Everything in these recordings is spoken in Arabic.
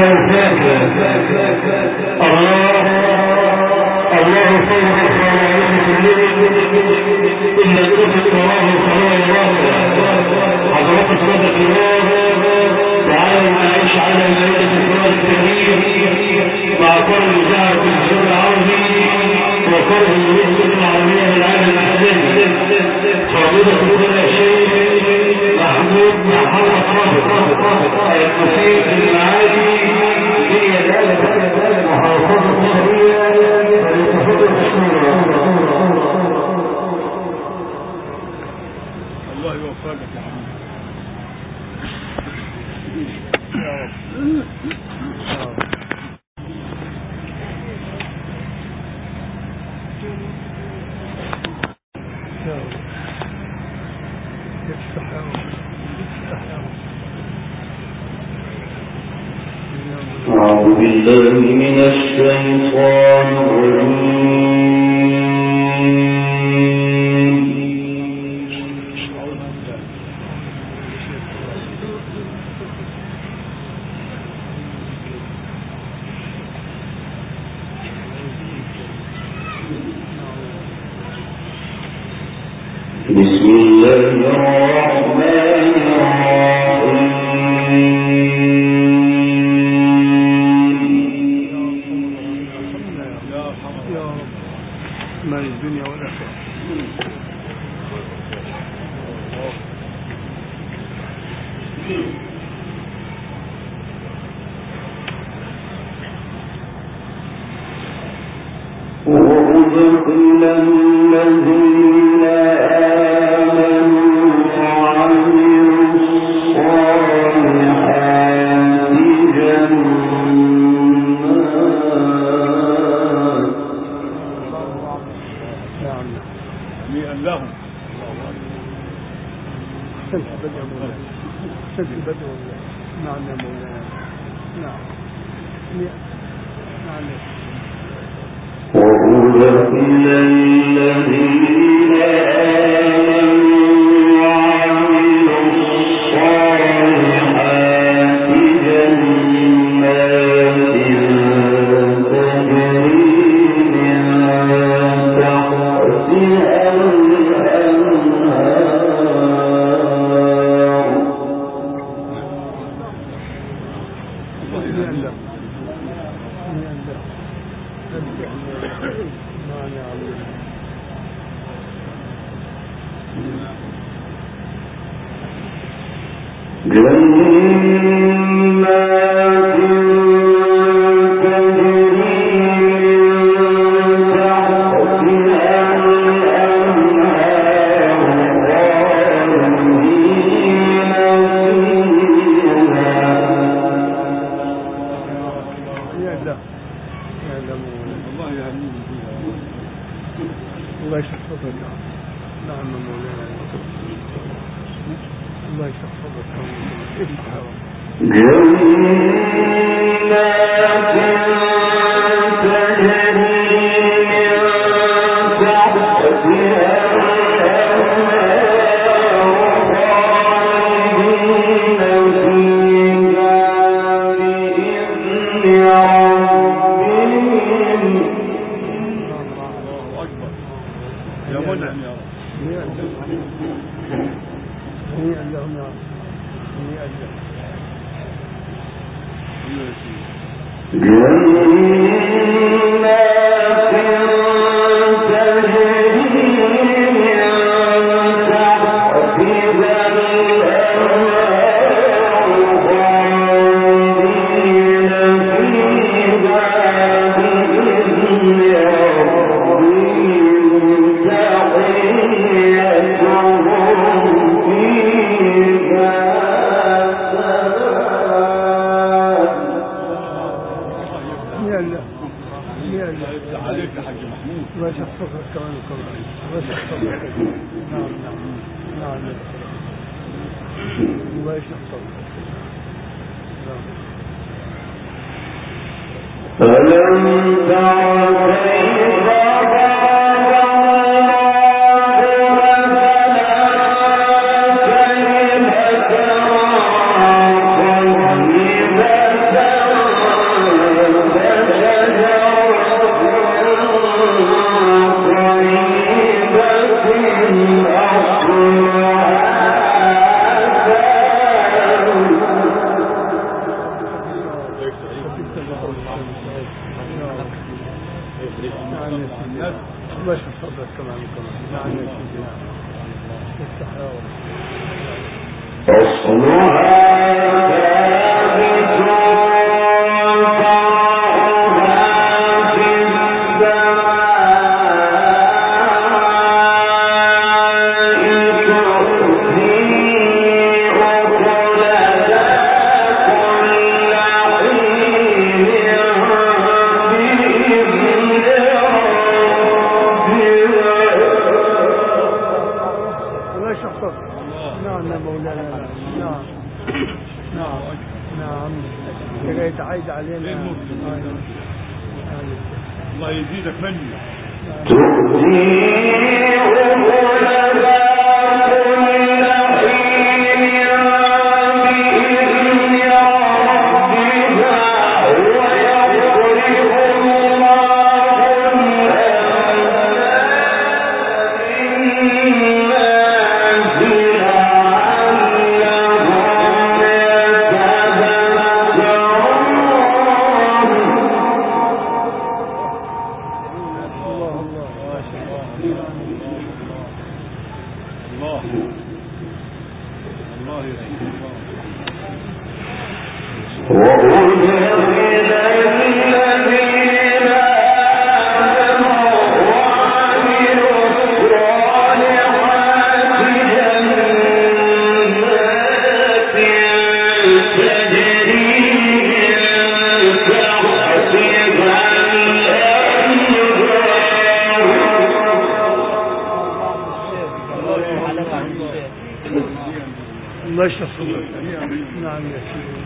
أعوذ بالله من الشيطان الرجيم. بسم الله الرحمن الرحيم. الدنيا والآخرة. وأدخل الذين آمنوا وعملوا الصالحات لهم أحسنت بدء مولانا، أحسنت بدء مولانا. نعم يا مولانا، نعم نعم. وأدخل الذين آمنوا وعملوا الصالحات جنات تجري من تحتها نعم يا سيدي افتح يا رب نعم يا مولانا نعم نعم نعم جاي تعيد علينا الله يزيدك مني الله يشفيك نعم يا سيدي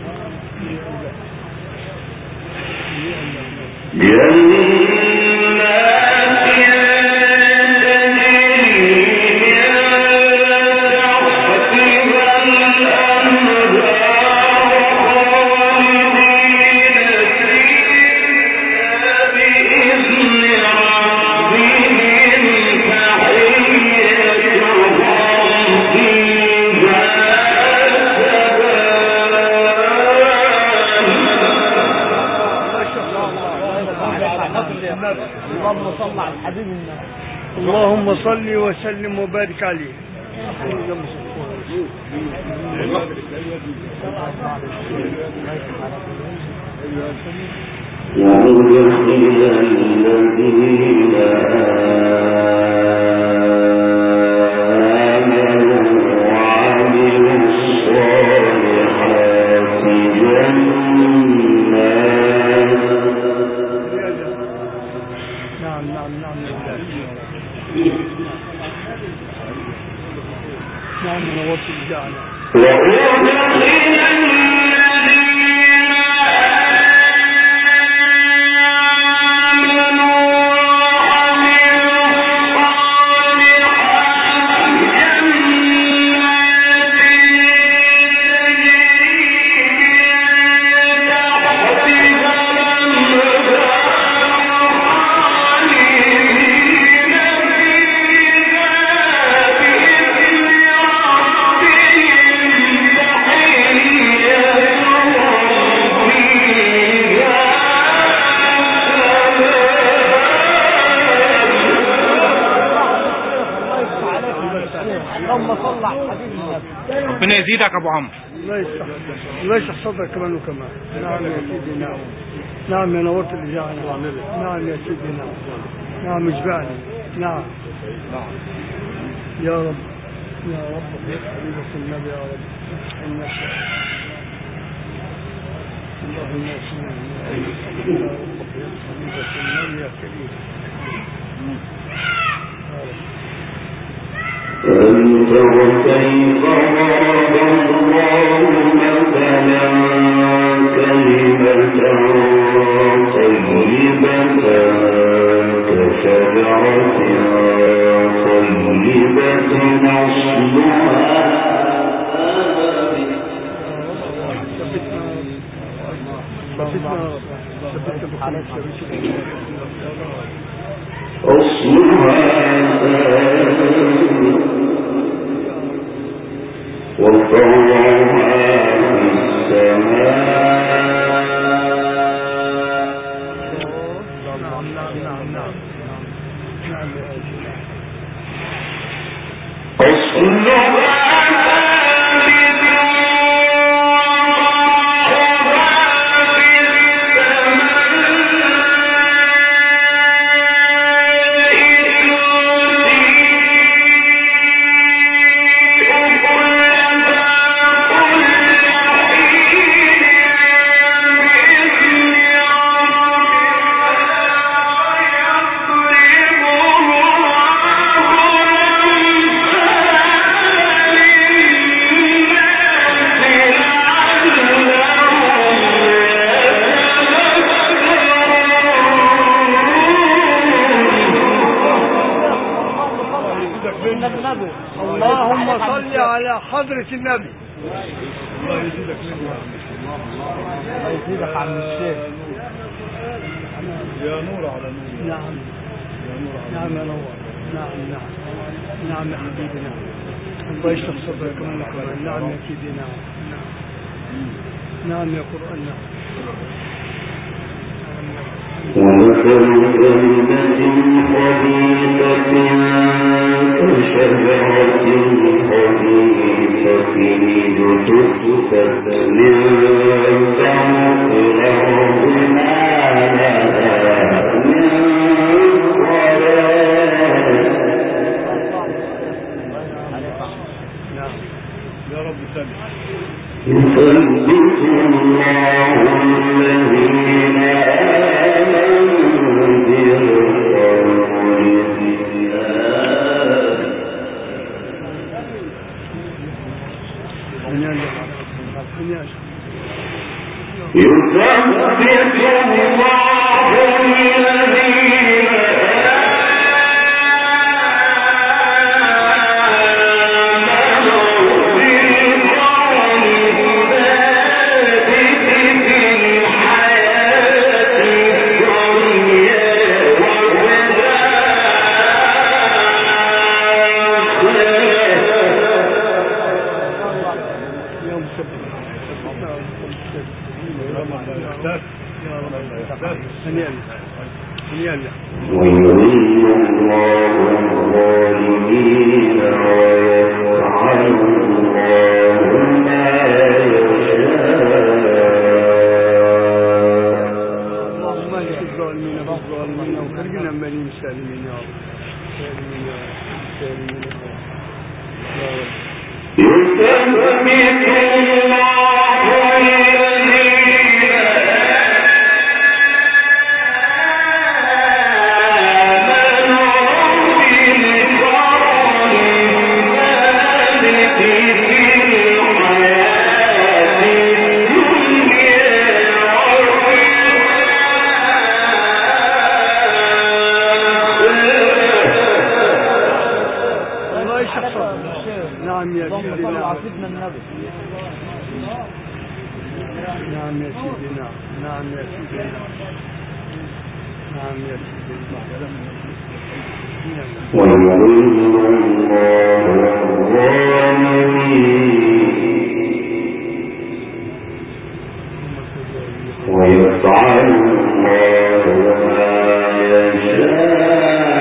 اللهم صل وسلم وبارك عليه نعم نوصل الجعل ربنا يزيدك ابو عمرو. الله يشرح صدرك كمان وكمان. نعم يا سيدي نعم. نعم يا نورت الإجابة. نعم يا سيدي نعم. نعم اشبعني. نعم يا رب يا رب حبيبة النبي يا رب إنك اللهم اسمع يا رب حبيبة النبي يا كريم. أنت وكيف ضرب الله مثلا كلمة طيبة كشجرة طيبة أصلها وفرعها في السماء. اللهم صل على حضرة النبي. الله يزيدك منه. الله يزيدك عم الشيخ. يا نور على نور. نعم نعم يا نور. نعم يا حبيبي. نعم الله يشرح صدرك كمان. نعم يا سيدي. نعم يا قرآن. ومثل كلمة خبيثة كشجرة خبيثة اجتثت من فوق الأرض ما لها من قرار. يا رب سلم. يثبت الله الذين آمنوا بالقول يثبت الله الذين ويضل الله الظالمين ويفعل الله ما يشاء. اللهم اهد الظالمين بالظالمين وخرجنا من المسالمين يا رب. يثبت الله نعم يا سيدي. نعم يا سيدي. نعم يا سيدي. نعم يا سيدي. ويضل الله الظالمين ويفعل الله ما يشاء.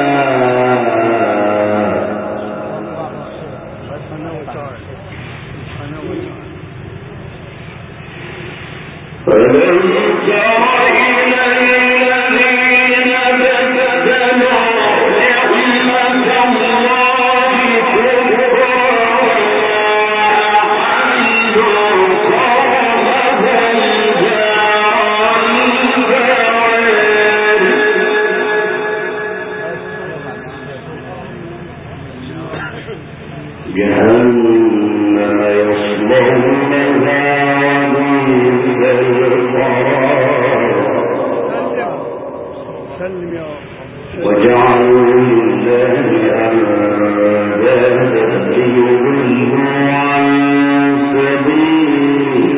فلم تر إلى الذين بدلوا نعمة الله كفرا وأحلوا قومهم جهنم يصلونها وجعلوا لله أندادا ليضلوا عن سبيله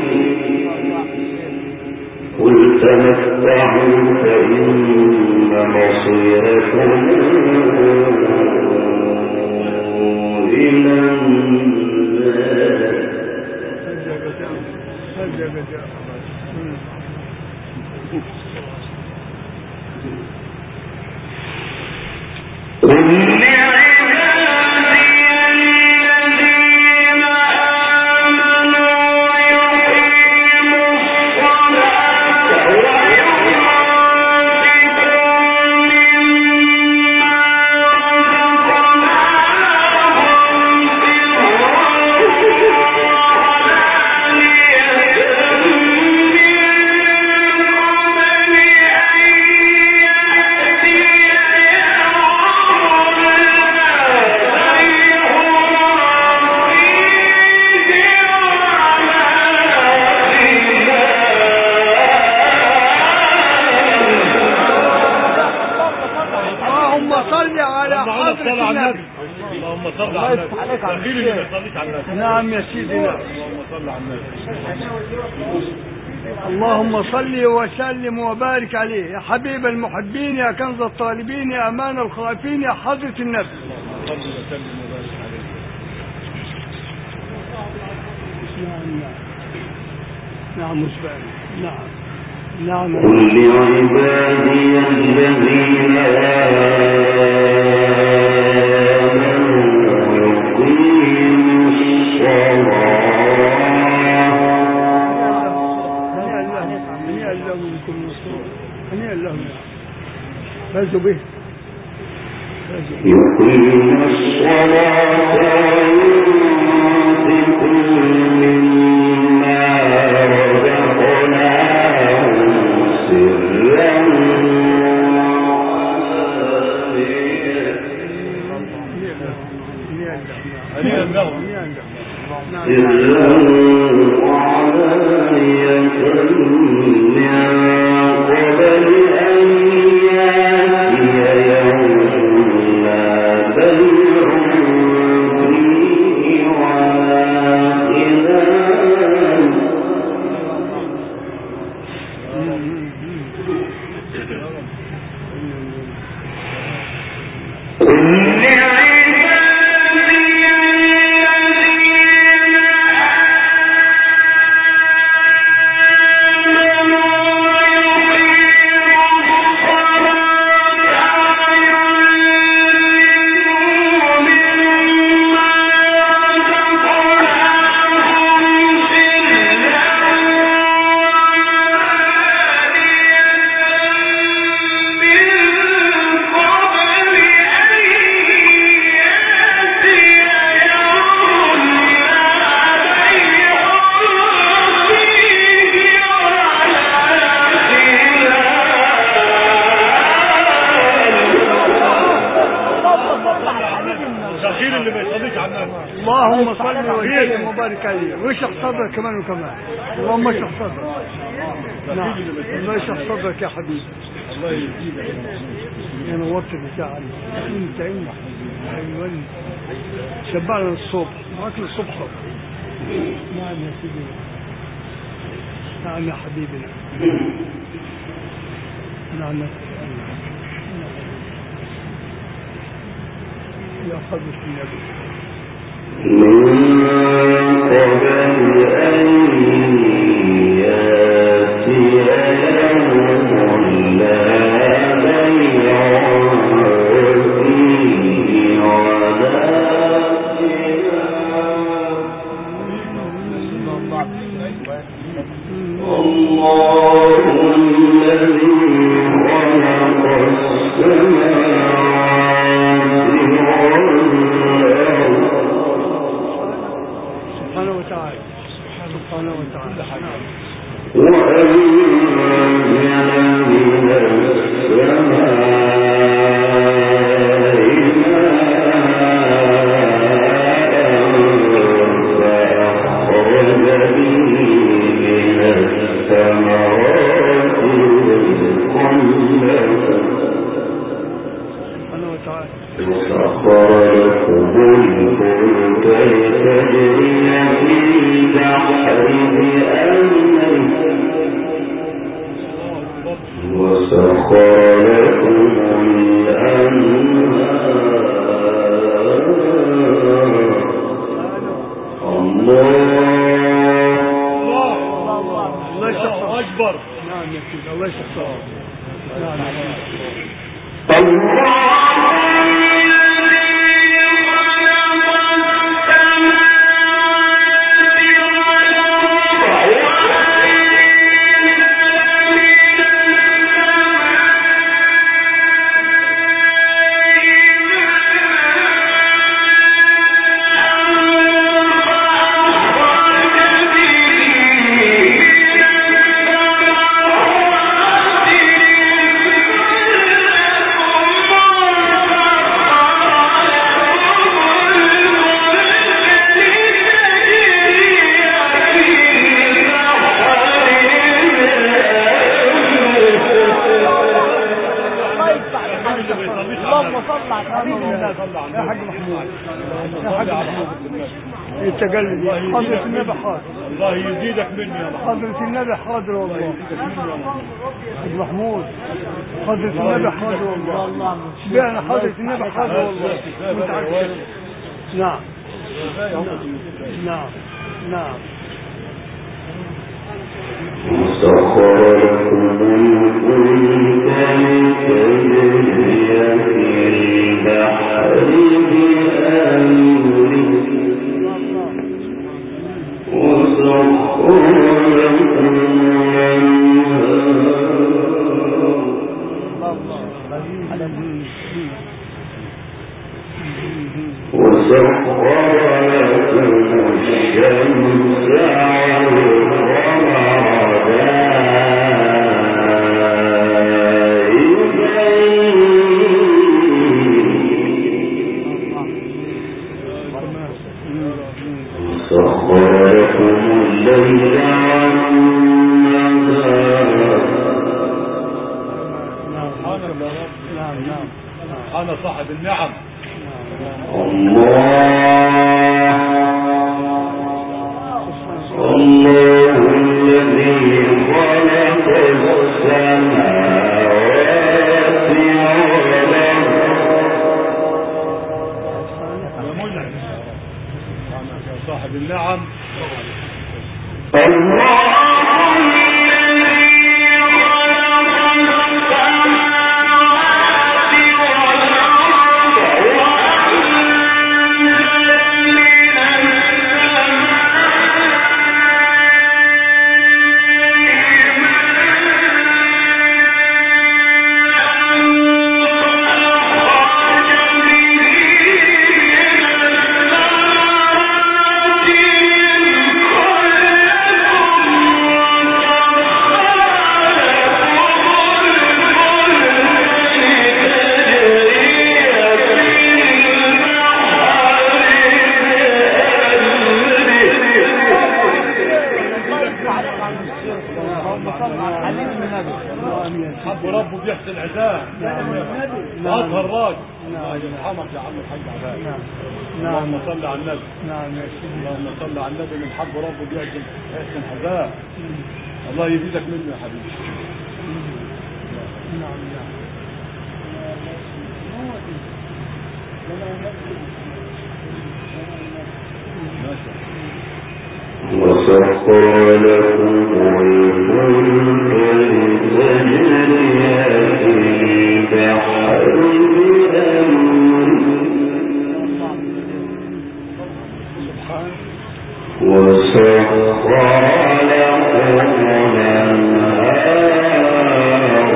قل تمتعوا فإن مصيركم إلى النار. قل لعبادي اللهم صل الله على يفتح عليك على النبي. اللي ما يصليش على النبي. نعم يا سيدي نعم. اللهم صل على النبي. اللهم صل وسلم وبارك عليه يا حبيب المحبين يا كنز الطالبين يا امان الخائفين يا حضرة النبي. صل وسلم وبارك عليه. نعم نعم مشبع نعم نعم. قل لعبادي الذين آمنوا يقيموا الصلاة. هنيئا لهم منكم نصور هنيئا لهم فازوا به يقيموا الصلاة وينفقوا مما رزقناهم سرا هنيئا لهم. وعلانية من قبل أن يأتي يوم لا بيع فيه ولا خلال. اللهم صل وسلم وبارك عليه واشرح صدرك كمان وكمان. اللهم اشرح صدرك. نعم الله يشرح صدرك يا حبيبي. الله يجزيك. يا نورت البتاع انت ايوه شبعنا الصبح معاك الصبح. نعم يا سيدي نعم يا حبيبنا نعم يا حضرة النبي. من قبل أن يأتي يوم لا بيع فيه ولا خلال. الله الذي خلق السماوات والأرض سبحانه وتعالى سبحانه وتعالى. وأنزل من السماء فأخرج به من الثمرات رزقا لكم سبحانه وتعالى. وسخر لكم الفلك لتجري في البحر بأمره وسخر لكم الأنهار. الله يشرح أكبر. نعم يا سيدي الله يشرح صدرك. نعم يا سيدي. الله التقلد حضرة النبي حاضر. الله يزيدك مني يا محمود. حضرة النبي حاضر والله. يزيدك مني يا محمود. محمود حضرة النبي حاضر والله. بيعنا حضرة النبي حاضر والله. نعم نعم نعم. وسخر لكم الفلك لتجري في البحر بأمره وسخر لكم وسخر لكم الشمس سخر لكم الليل أنا صاحب النعم. الله الذي خلق السماوات والأرض صاحب النعم. حب ربه بيحسن عزاه. أطهر الراجل. يرحمك يا عم الحاج عباد. اللهم صل على النبي. اللهم صل على النبي. من حب ربه بيحسن عزاه. الله يزيدك منه يا حبيبي. وسخر لكم الفلك لتجري في البحر بأمره وسخر لكم الأنهار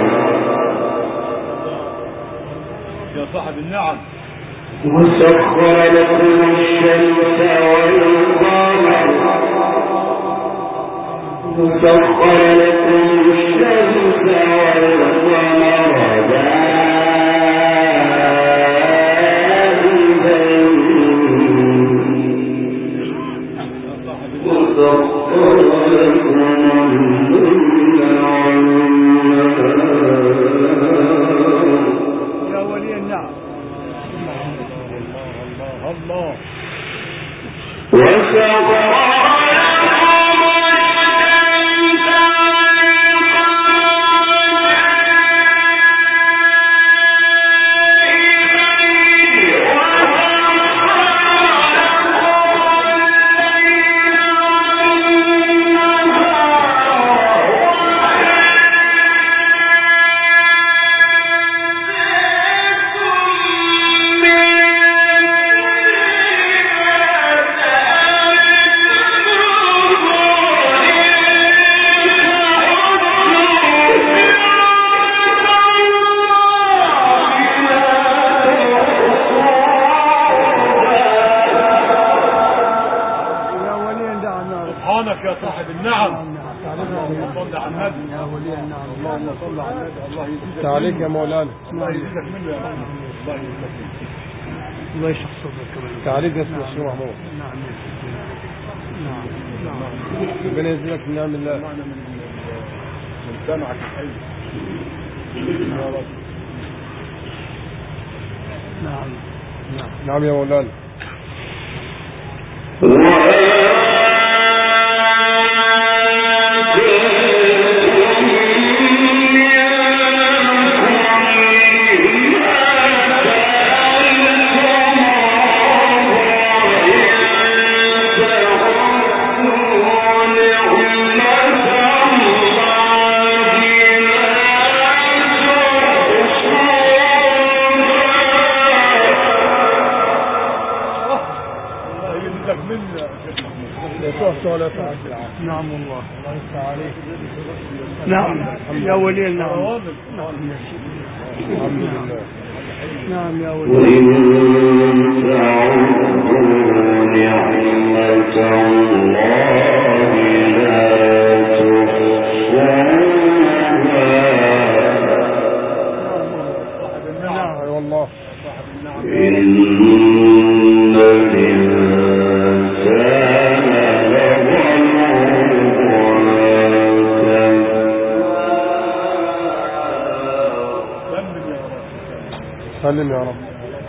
يا صاحب النعم. وسخر لكم الشمس والقمر وسخر لكم الشمس والقمر دائبين وسخر لكم الليل والنهار. يا ولي النعم. الله. وسخر سبحانك يا صاحب النعم. اللهم صل على النبي. اللهم صل على النبي. الله يزيدك عليك يا مولانا. الله يزيدك منه يا محمود. الله يزيدك منه. الله يشرح صدرك كمان. تعاليك يا الشيخ محمود. نعم نعم نعم. ربنا يزيدك من نعم الله. معنا من سمعك الحي يا رب. نعم نعم يا مولانا. نعم والله نعم يا ولي النعم نعم يا ولي وإن تعودوا نعمة الله لا تحصوها والله إن الإنسان سلم يا رب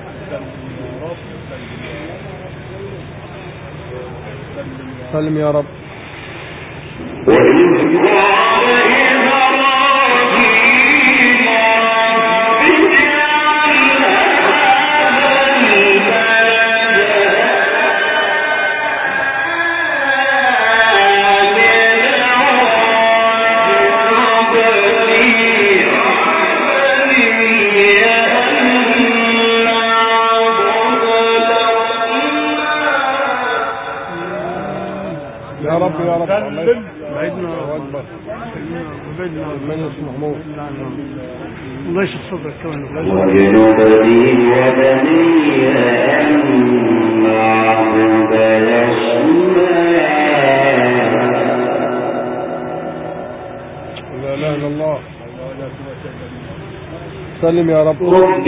سلم يا رب وإذ قال إبراهيم رب اجعل يا رب يا رب بعدنا أكبر بعدنا من اسمه محمود الله يشفي صدرك كمان وجنبني وبني أن نعبد لا لا إلا الله سلم يا رب رب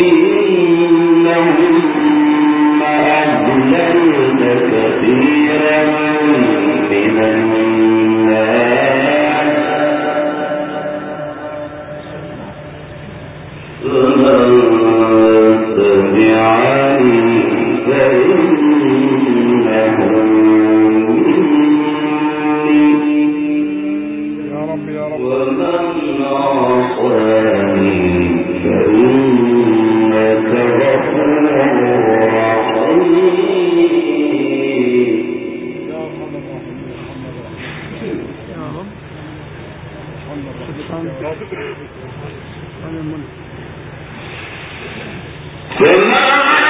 إنهم أضللن كثيرا من الناس فمن تبعني فإنه مني يا رب يا رب ومن عصاني فإنك غفور رحيم يا رب سبحان الله فما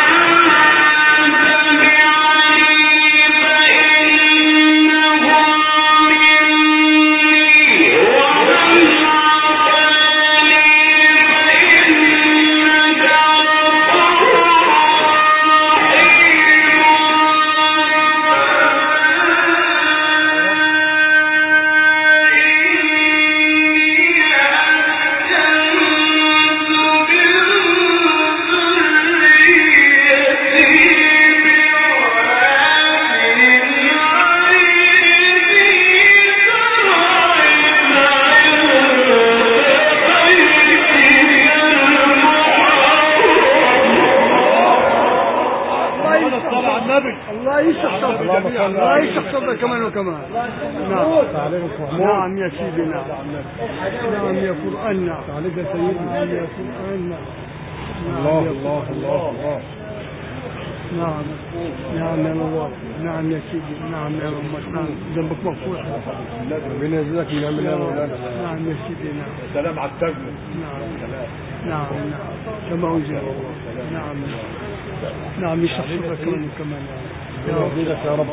الله يشفي صدرك كمان وكمان نعم نعم يا سيدي نعم نعم يا قرآن نعم عليك يا سيدي نعم يا قرآن نعم الله الله الله الله نعم نعم يا الله نعم يا سيدي نعم يا رب نعم ذنبك مغفور ربنا يجزاك من عمل يا مولانا نعم يا سيدي نعم سلام على التجمع نعم نعم نعم كما أنزل نعم نعم يشفي صدرك كمان وكمان يا رب يا رب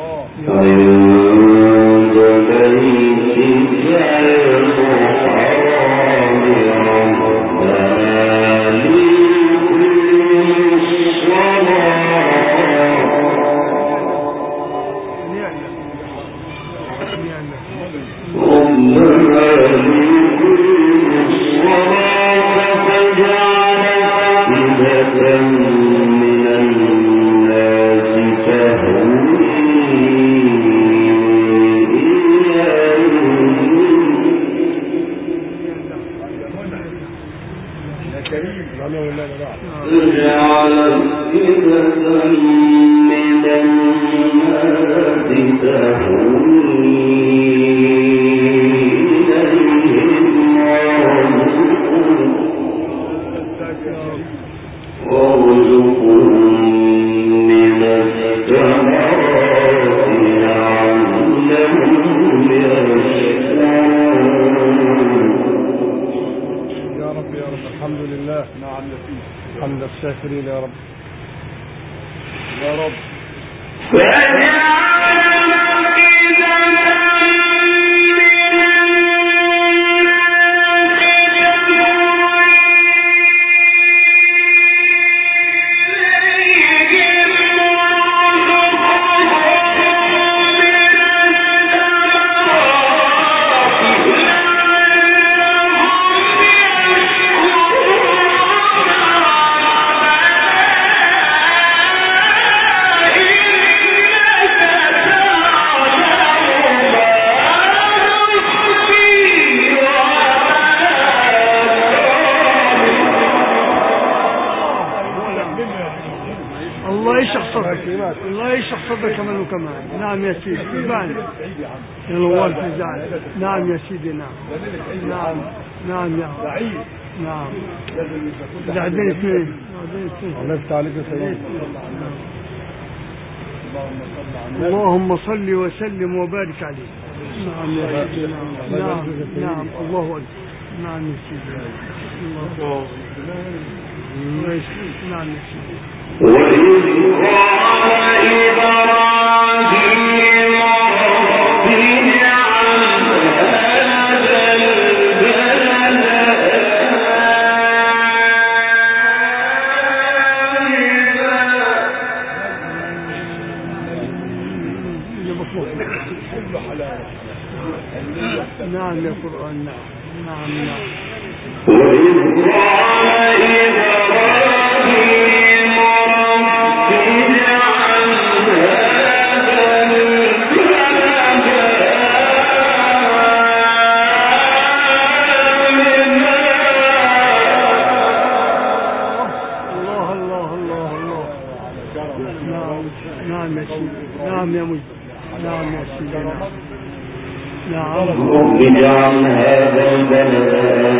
عند بيتك الحرام ربنا ليقيموا الصلاة فاجعل أفئدة من الناس تهوي إليهم الشاكرين يا رب. يا رب. الله يشرح صدرك كمان وكمان. نعم يا سيدي اسمعني يا نوال في زعل. نعم يا سيدي نعم نعم نعم يا سعيد نعم. بعدين اثنين الله يفتح عليك يا سيدي. اللهم صل وسلم وبارك عليه. نعم يا سيدي نعم نعم الله أكبر. نعم يا سيدي الله. نعم يا سيدي. وإذ قال إبراهيم رب اجعل هذا البلد نعم يا قرآن نعم نعم نعم. وإذ قال إبراهيم رب اجعل هذا البلد الله الله الله الله. نعم نعم يا سيدي نعم يا مجد. نعم يا سيدي نعم نعم. رب اجعل هذا البلد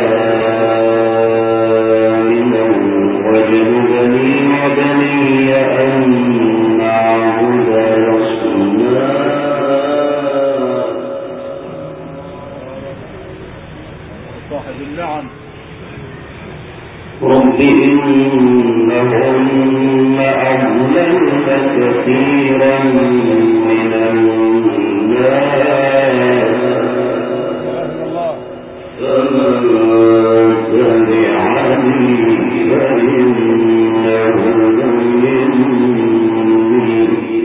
آمنا واجنبني وبني أن نعبد الأصنام. صاحب النعم. رب إنهن أضللن كثيرا من الناس فمن تبعني فإنه مني.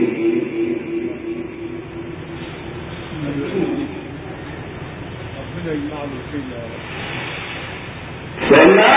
ربنا يجمعنا فينا يا رب. فما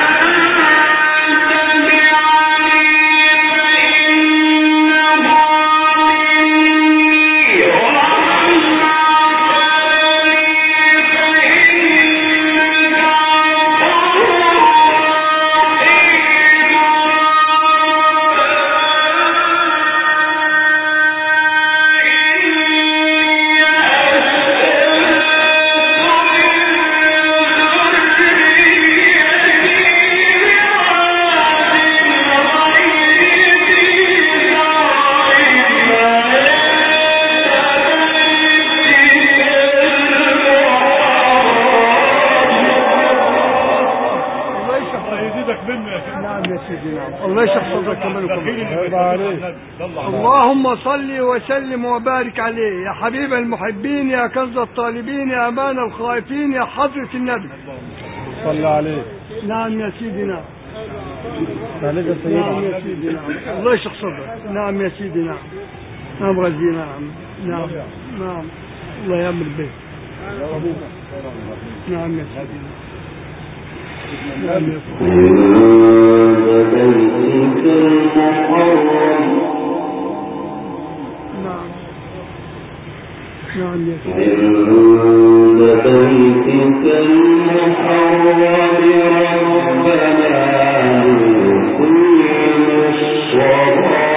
الله يشرح صدرك كمان وكمان. اللهم صل وسلم وبارك عليه يا حبيب المحبين يا كنز الطالبين يا امان الخائفين يا حضرة النبي. صلى عليه. نعم يا سيدي نعم. عليك يا سيدي. نعم يا سيدي نعم. الله يشرح صدرك. نعم يا سيدي نعم. نعم غزي نعم نعم نعم. الله يأمر به. نعم يا سيدي نعم يا بيتك المحرم. نعم نعم يا سيدي. عند بيتك المحرم ربنا ليقيم الصلاة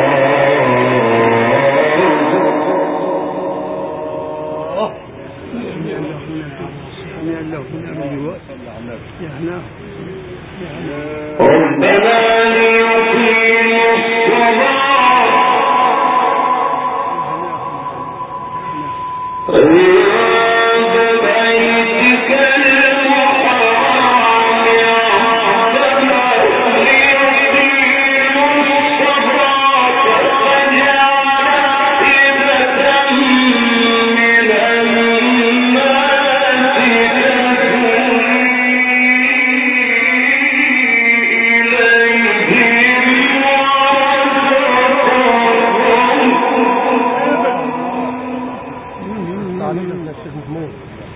ربنا ليقيموا الصلاة عند بيتك المحرم ربنا ليقيموا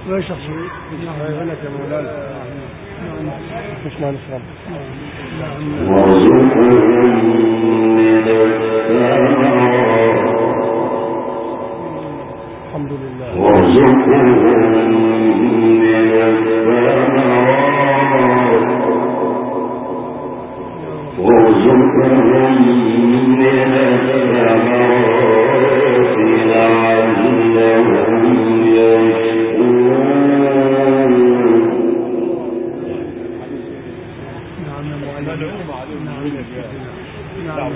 الله يشرح صدرك. هناك يا مولانا مش ما نشرب. وارزقهم من الثمرات الحمد لله. وارزقهم من الثمرات وارزقهم من الثمرات لعلهم يشكرون. ملعوم عليهم نعم.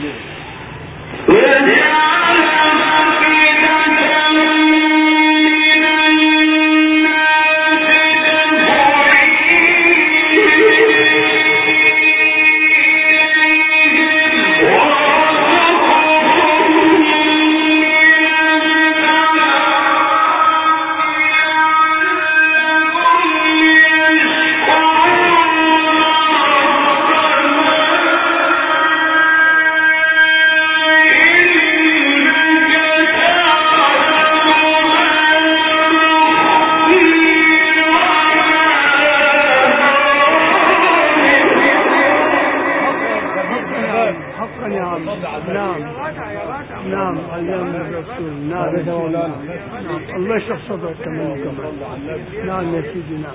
نعم علمنا الرسول. نعم الله يشرح صدرك كمان وكمان. نعم يا سيدي. نعم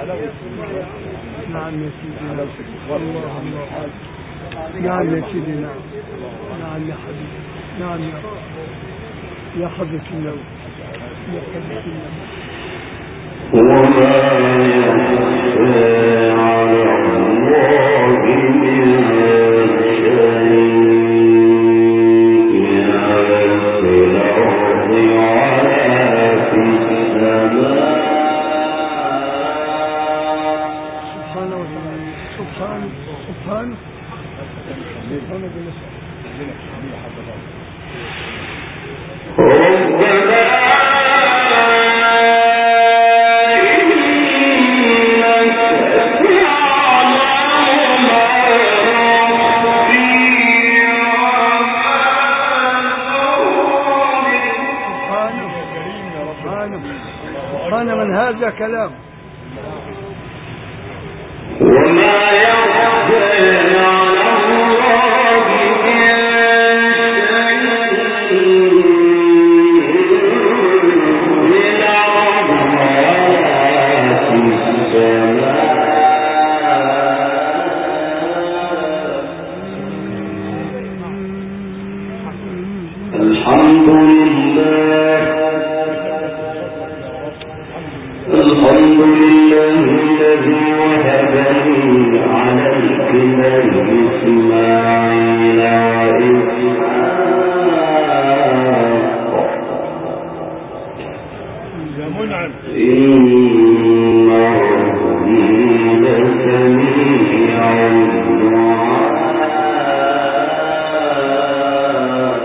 نعم يا سيدي. الله نعم يا سيدي. نعم نعم يا حبيبي. نعم يا حضرة النبي. يا حضرة النبي. وما يخفى على الله من هذا كلام. وما يخفى على الله من الحمد لله الذي وهب لي على الكبر إسماعيل وإسحاق إن ربي لسميع الدعاء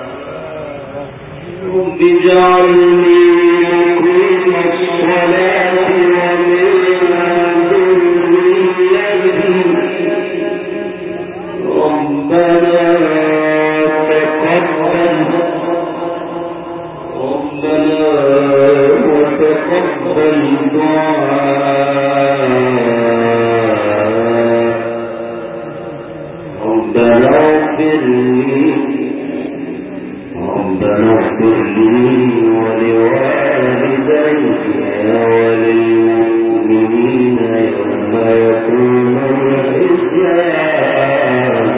رب اجعلني مقيم الصلاة ومن ذريتي ربنا وتقبل دعاء ربنا اغفر لي ولوالدي وللمؤمنين يوم يقوم الحساب.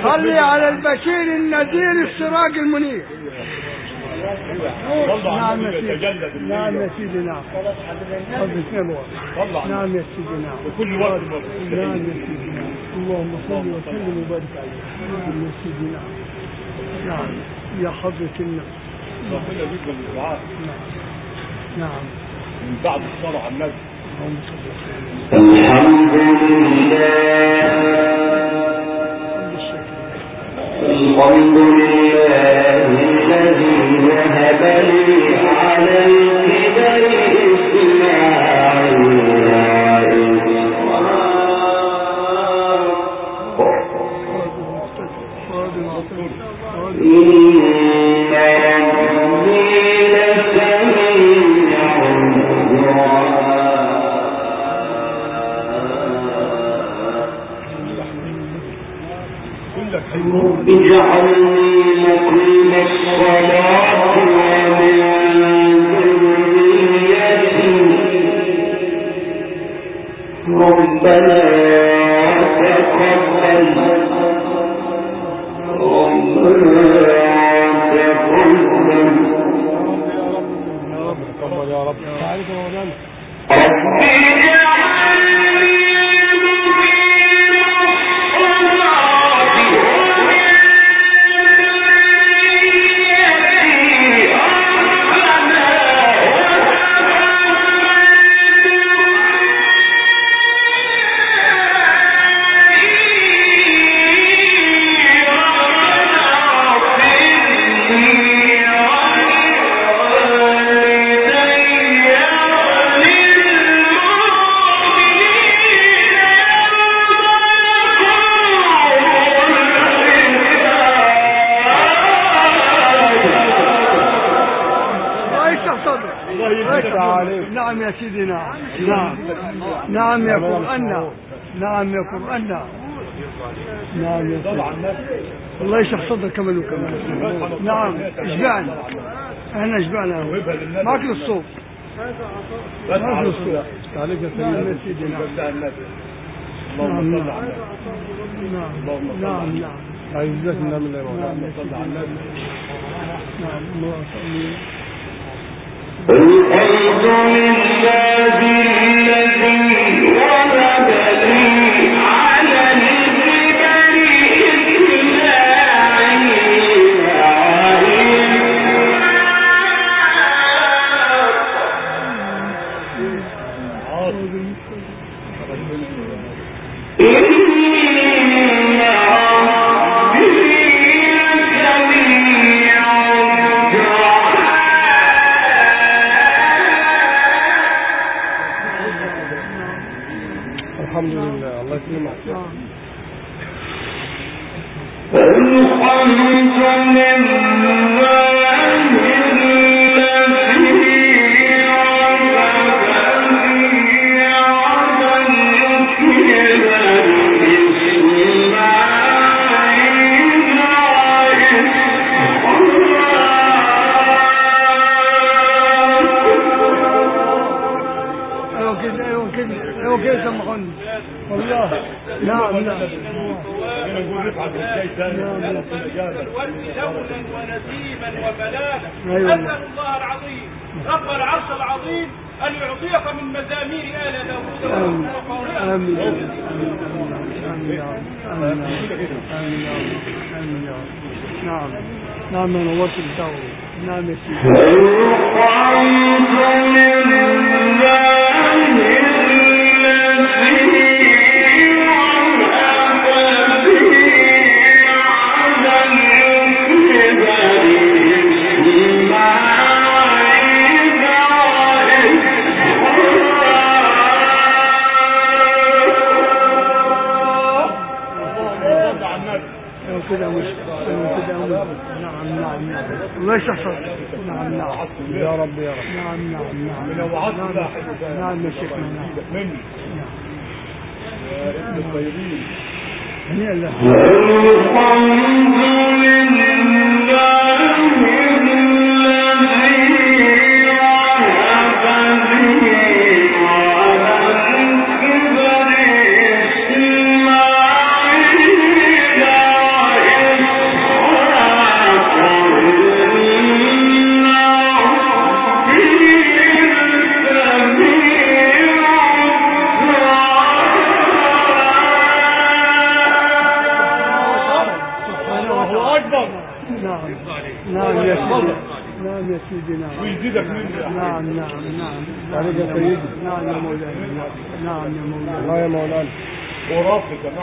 صلي على البشير النذير السراج المنير. نعم يا سيدي، نعم يا سيدي، نعم. نعم يا سيدي، نعم. وكل وقت نعم يا سيدي، نعم. اللهم صل وسلم وبارك عليه. نعم يا سيدي، نعم. نعم يا حضرة النبي. ربنا يجيب الدعاء. نعم. من بعد الصلاة على النبي. اللهم صل وسلم. الحمد لله الحمد لله الذي وهب لي على الكبر إسماعيل اجعلني مقيم الصلاة ومن ذريتي ربنا تقبل يا رب نعم يا سيدي، نعم. نعم نعم يا قرآننا، نعم يا قرآننا، نعم يا سيدي. الله يشرح صدرك كمان وكمان. نعم اشبعنا، احنا اشبعنا معك للصوت، معك للصوت. عليك يا نعم يا سيدي، نعم. اللهم صل على نعم نعم نعم. عايزك نعمل ايه؟ اللهم صل على النبي. نعم اللهم صل. الحمد لله الذي وهب لي على الكبر الحمد لله. الله يسلمك. كيف سمحوني والله. نعم نعم. والورد لونا ونسيما وبلاغا. أيوة. أسأل الله العظيم رب العرش العظيم أن يعطيك من مزامير آل داوود. آمين آمين آمين آمين. نعم نعم نورت الدور. نعم يا سيدي. الله يشرح صدرك. نعم نعم يا رب يا رب. نعم نعم نعم نعم يا شيخنا. نعم يا ابن الطيبين. هنيئا له. نعم نعم يا سيدي نعم يا سيدي نعم ويزيدك منه. نعم نعم نعم نعم يا سيدي. نعم يا مولانا نعم يا مولانا الله يا مولانا. وربك يا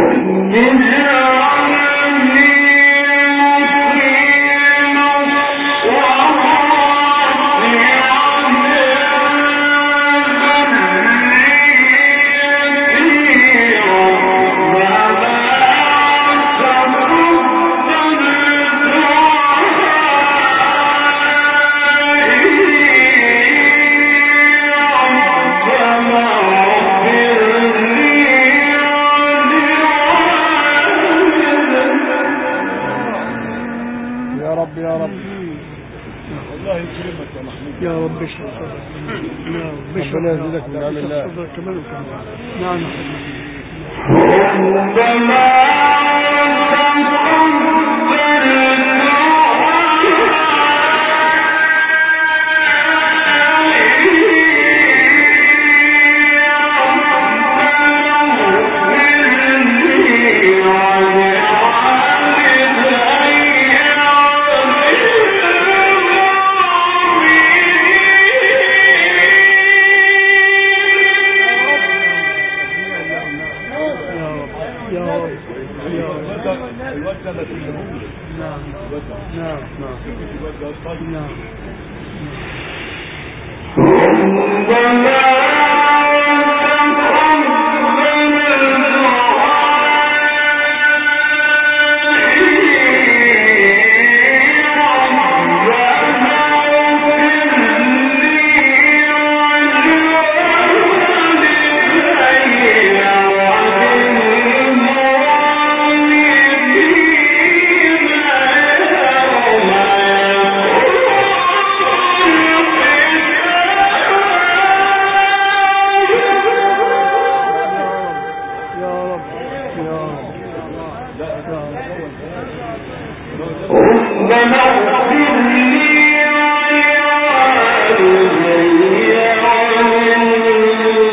يا رب اشرح صدرك ربنا يزيدك من نعم الله. صدرك كمان وكمان. نعم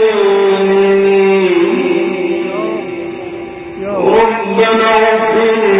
ربنا اغفر